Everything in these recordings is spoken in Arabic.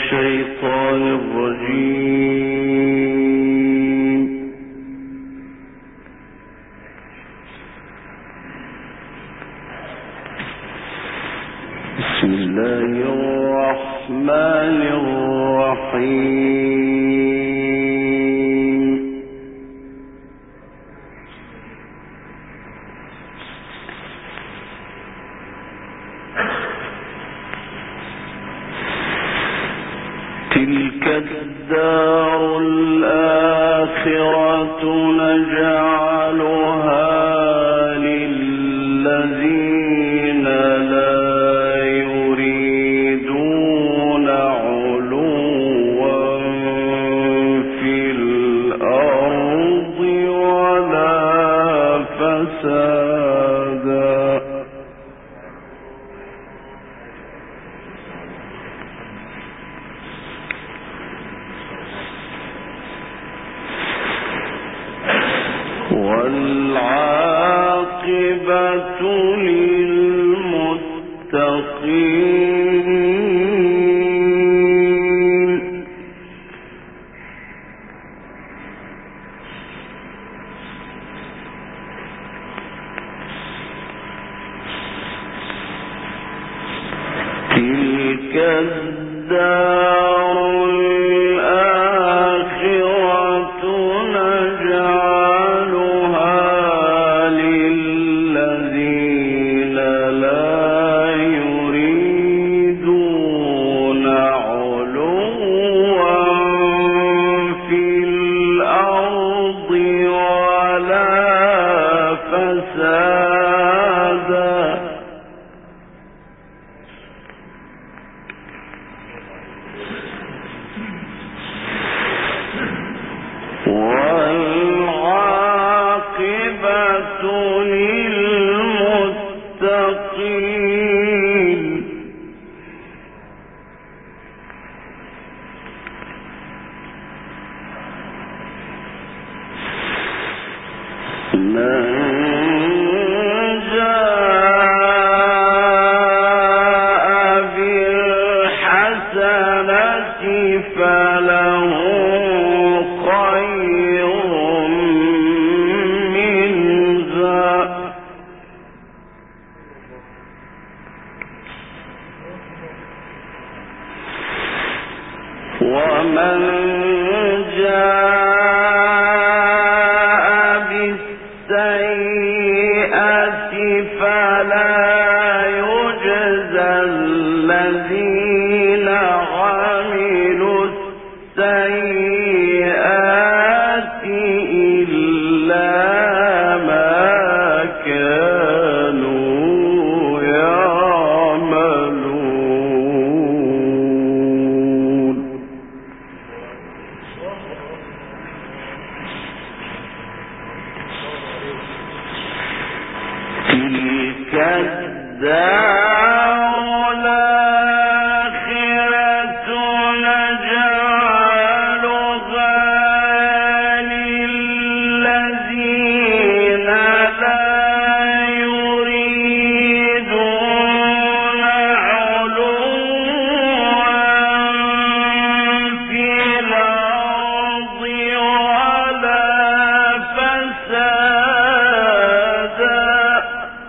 الشيطان الرجيم. بسم الله الرحمن الرحيم. تلك الدار الآخرة نجعلها للذين لا يريدون علوا في الأرض ولا فسادا. والعاقبة للمتقين. تلك الدار الآخرة نجعلها للذين لا يريدون علوا في الأرض ولا فسادا. والعاقبة للمتقين. من جاء بالحسنة فله خير منها ومن جاء بالسيئة فلا يجزى الذين عملوا السيئات إلا ما كانوا يعملون. تلك الدار الآخرة نجعلها للذين لا يريدون علوا في الأرض ولا فسادا.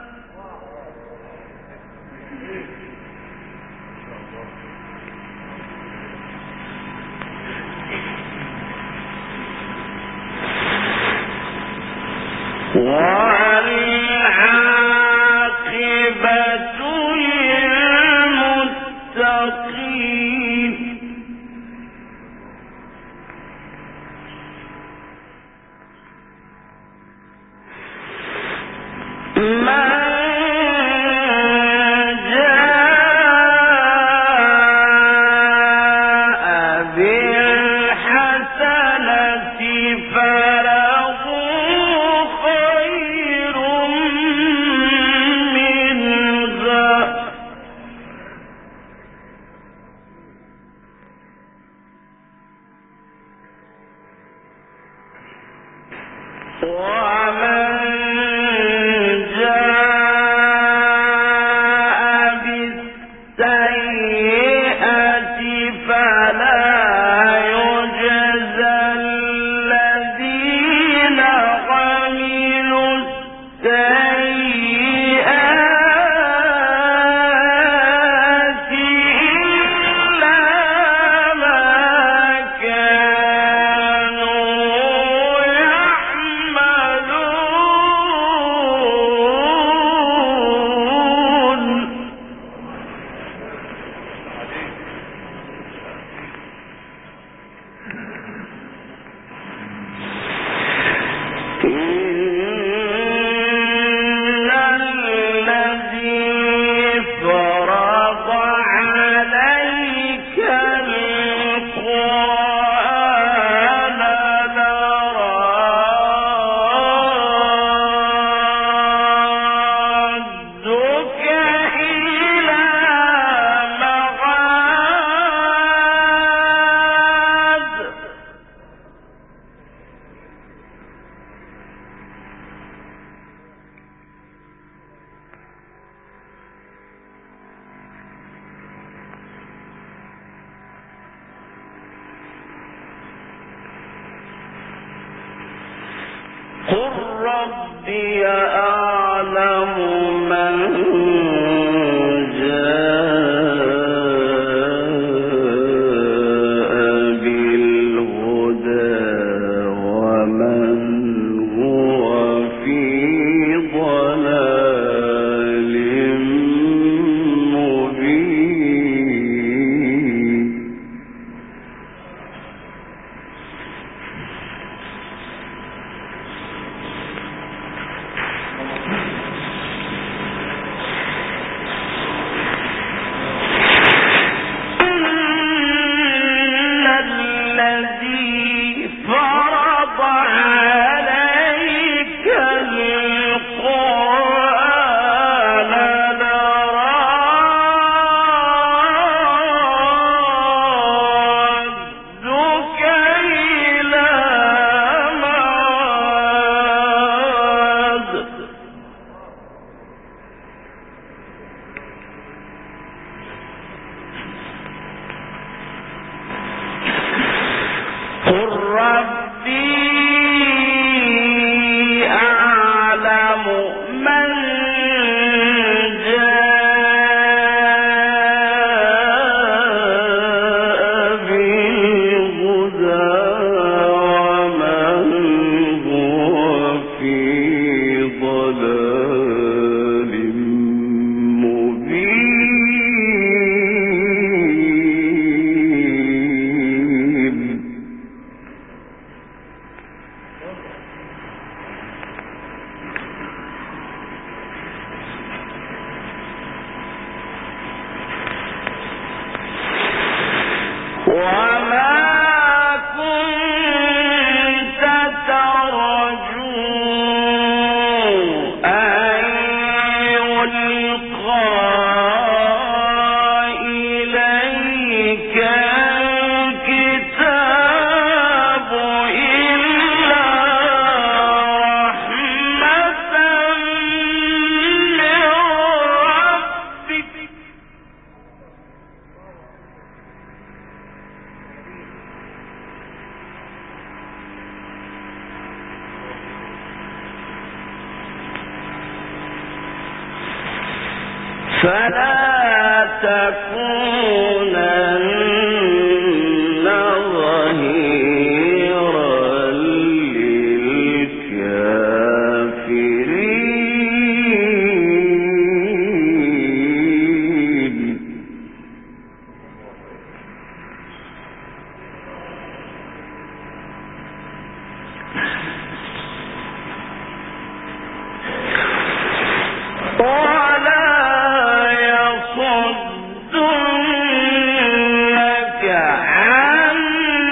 والعاقبة للمتقين. من جاء بالحسنة فله خير منها ومن جاء بالسيئة فلا ربي أعلم من جاء بالهدى ومن هو في ضلال مبين. الذي فرض عليك القرآن لرادك إلى معاد. قل ربي أعلم من جاء بالهدى ومن هو في ضلال مبين. وما كنت ترجو أن يلقى إليك الكتاب إلا رحمة من ربك. فلا تكونن ظهيرا للكافرين. ولا يصدنك عن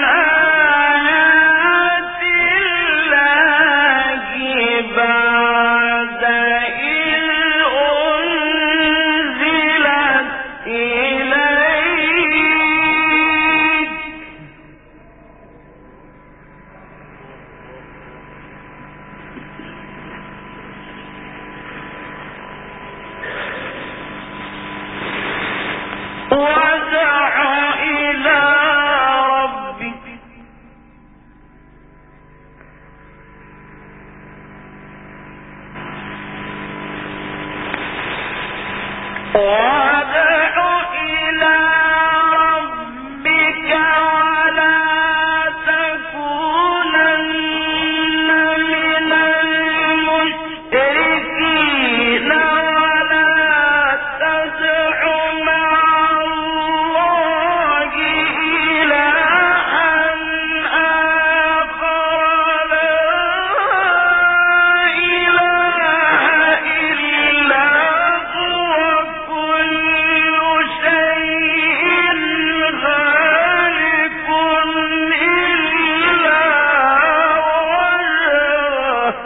آيات الله بعد إذ أنزلت إليك. وادع إلى ربك ولا تكونن من المشركين ولا تدع مع الله إلها آخر لا إله إلا هو كل شيء هالك إلا وجهه.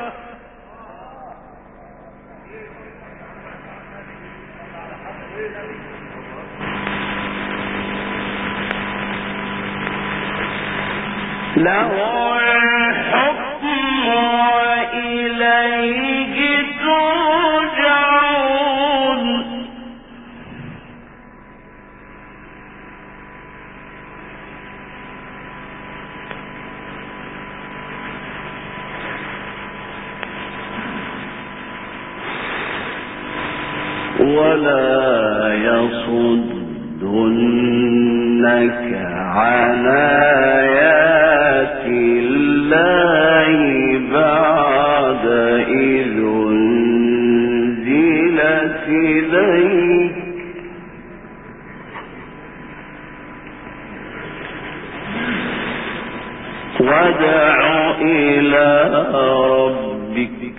له الحكم وإليه ترجعون. ولا يصدنك عن آيات الله بعد إذ أنزلت إليك وادع إلى ربك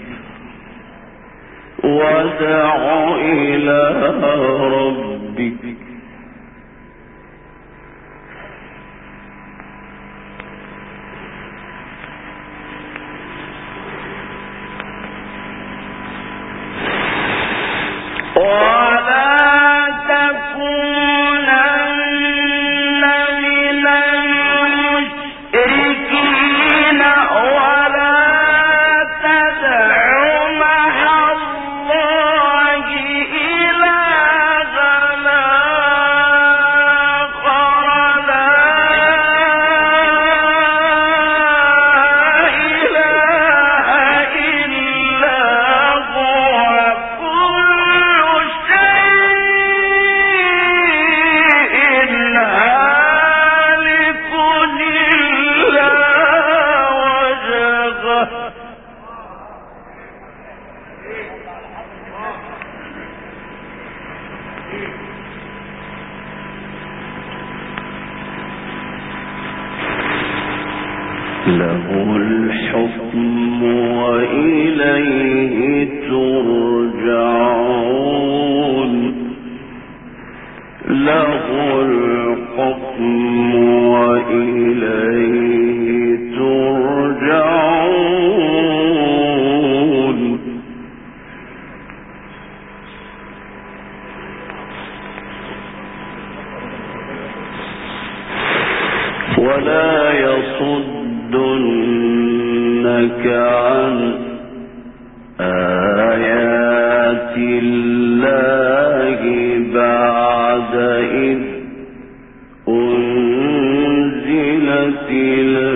له الحكم وإليه ترجعون له الحكم وإليه ترجعون ولا يصدنك عن آيات الله بعد إذ أنزلت إليك